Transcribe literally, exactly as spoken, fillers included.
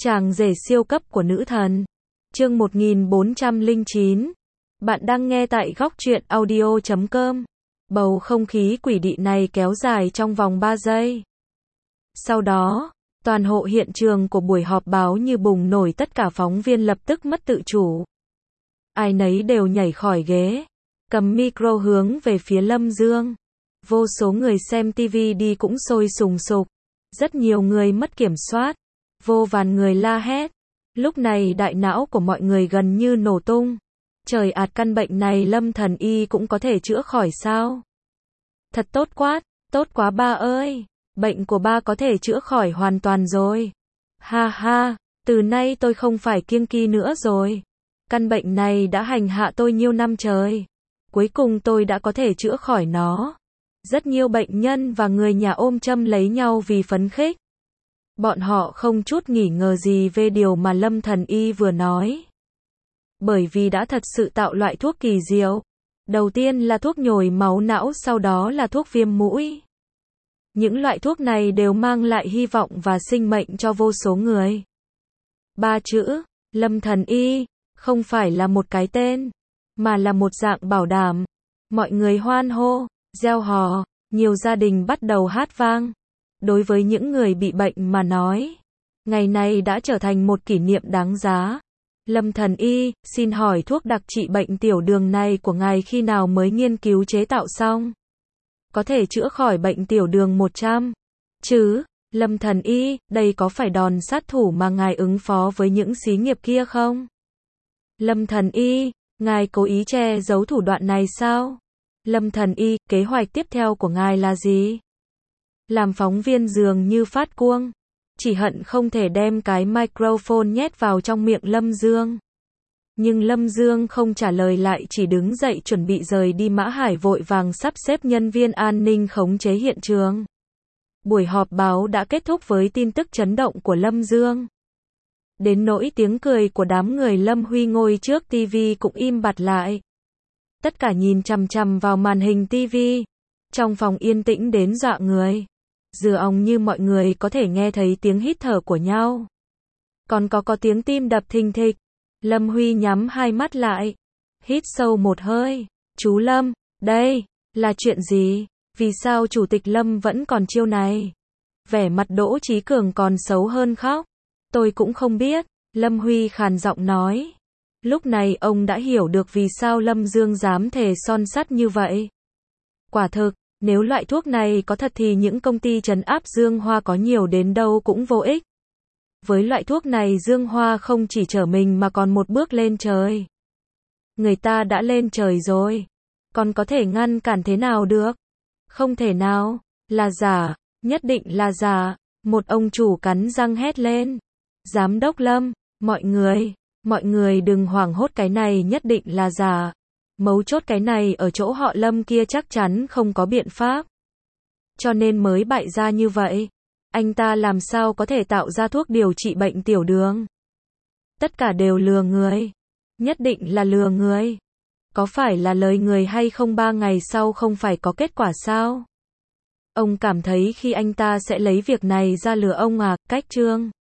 Chàng rể siêu cấp của nữ thần. Chương một nghìn bốn trăm lẻ chín. Bạn đang nghe tại góc truyện audio chấm com. Bầu không khí quỷ dị này kéo dài trong vòng ba giây. Sau đó, toàn hộ hiện trường của buổi họp báo như bùng nổi, tất cả phóng viên lập tức mất tự chủ. Ai nấy đều nhảy khỏi ghế, cầm micro hướng về phía Lâm Dương. Vô số người xem ti vi đi cũng sôi sùng sục. Rất nhiều người mất kiểm soát. Vô vàn người la hét. Lúc này đại não của mọi người gần như nổ tung. Trời ạt, căn bệnh này Lâm Thần Y cũng có thể chữa khỏi sao? Thật tốt quá, tốt quá ba ơi. Bệnh của ba có thể chữa khỏi hoàn toàn rồi. Ha ha, từ nay tôi không phải kiêng kỵ nữa rồi. Căn bệnh này đã hành hạ tôi nhiều năm trời. Cuối cùng tôi đã có thể chữa khỏi nó. Rất nhiều bệnh nhân và người nhà ôm châm lấy nhau vì phấn khích. Bọn họ không chút nghỉ ngờ gì về điều mà Lâm Thần Y vừa nói. Bởi vì đã thật sự tạo loại thuốc kỳ diệu. Đầu tiên là thuốc nhồi máu não, sau đó là thuốc viêm mũi. Những loại thuốc này đều mang lại hy vọng và sinh mệnh cho vô số người. Ba chữ, Lâm Thần Y, không phải là một cái tên, mà là một dạng bảo đảm. Mọi người hoan hô, reo hò, nhiều gia đình bắt đầu hát vang. Đối với những người bị bệnh mà nói, ngày này đã trở thành một kỷ niệm đáng giá. Lâm Thần Y, xin hỏi thuốc đặc trị bệnh tiểu đường này của ngài khi nào mới nghiên cứu chế tạo xong? Có thể chữa khỏi bệnh tiểu đường một trăm chứ? Lâm Thần Y, đây có phải đòn sát thủ mà ngài ứng phó với những xí nghiệp kia không? Lâm Thần Y, ngài cố ý che giấu thủ đoạn này sao? Lâm Thần Y, kế hoạch tiếp theo của ngài là gì? Làm phóng viên dường như phát cuông, chỉ hận không thể đem cái microphone nhét vào trong miệng Lâm Dương. Nhưng Lâm Dương không trả lời lại, chỉ đứng dậy chuẩn bị rời đi. Mã Hải vội vàng sắp xếp nhân viên an ninh khống chế hiện trường. Buổi họp báo đã kết thúc với tin tức chấn động của Lâm Dương. Đến nỗi tiếng cười của đám người Lâm Huy ngồi trước ti vi cũng im bặt lại. Tất cả nhìn chằm chằm vào màn hình ti vi. Trong phòng yên tĩnh đến dọa người. Dường ong như mọi người có thể nghe thấy tiếng hít thở của nhau. Còn có có tiếng tim đập thình thịch. Lâm Huy nhắm hai mắt lại. Hít sâu một hơi. Chú Lâm, đây, là chuyện gì? Vì sao Chủ tịch Lâm vẫn còn chiêu này? Vẻ mặt Đỗ Chí Cường còn xấu hơn khóc. Tôi cũng không biết. Lâm Huy khàn giọng nói. Lúc này ông đã hiểu được vì sao Lâm Dương dám thề son sắt như vậy. Quả thực, nếu loại thuốc này có thật thì những công ty trấn áp Dương Hoa có nhiều đến đâu cũng vô ích. Với loại thuốc này Dương Hoa không chỉ trở mình mà còn một bước lên trời. Người ta đã lên trời rồi. Còn có thể ngăn cản thế nào được? Không thể nào. Là giả. Nhất định là giả. Một ông chủ cắn răng hét lên. Giám đốc Lâm, mọi người, mọi người đừng hoảng hốt, cái này nhất định là giả. Mấu chốt cái này ở chỗ họ Lâm kia chắc chắn không có biện pháp. Cho nên mới bại ra như vậy. Anh ta làm sao có thể tạo ra thuốc điều trị bệnh tiểu đường? Tất cả đều lừa người. Nhất định là lừa người. Có phải là lời người hay không? Ba ngày sau không phải có kết quả sao? Ông cảm thấy khi anh ta sẽ lấy việc này ra lừa ông à? Cách chương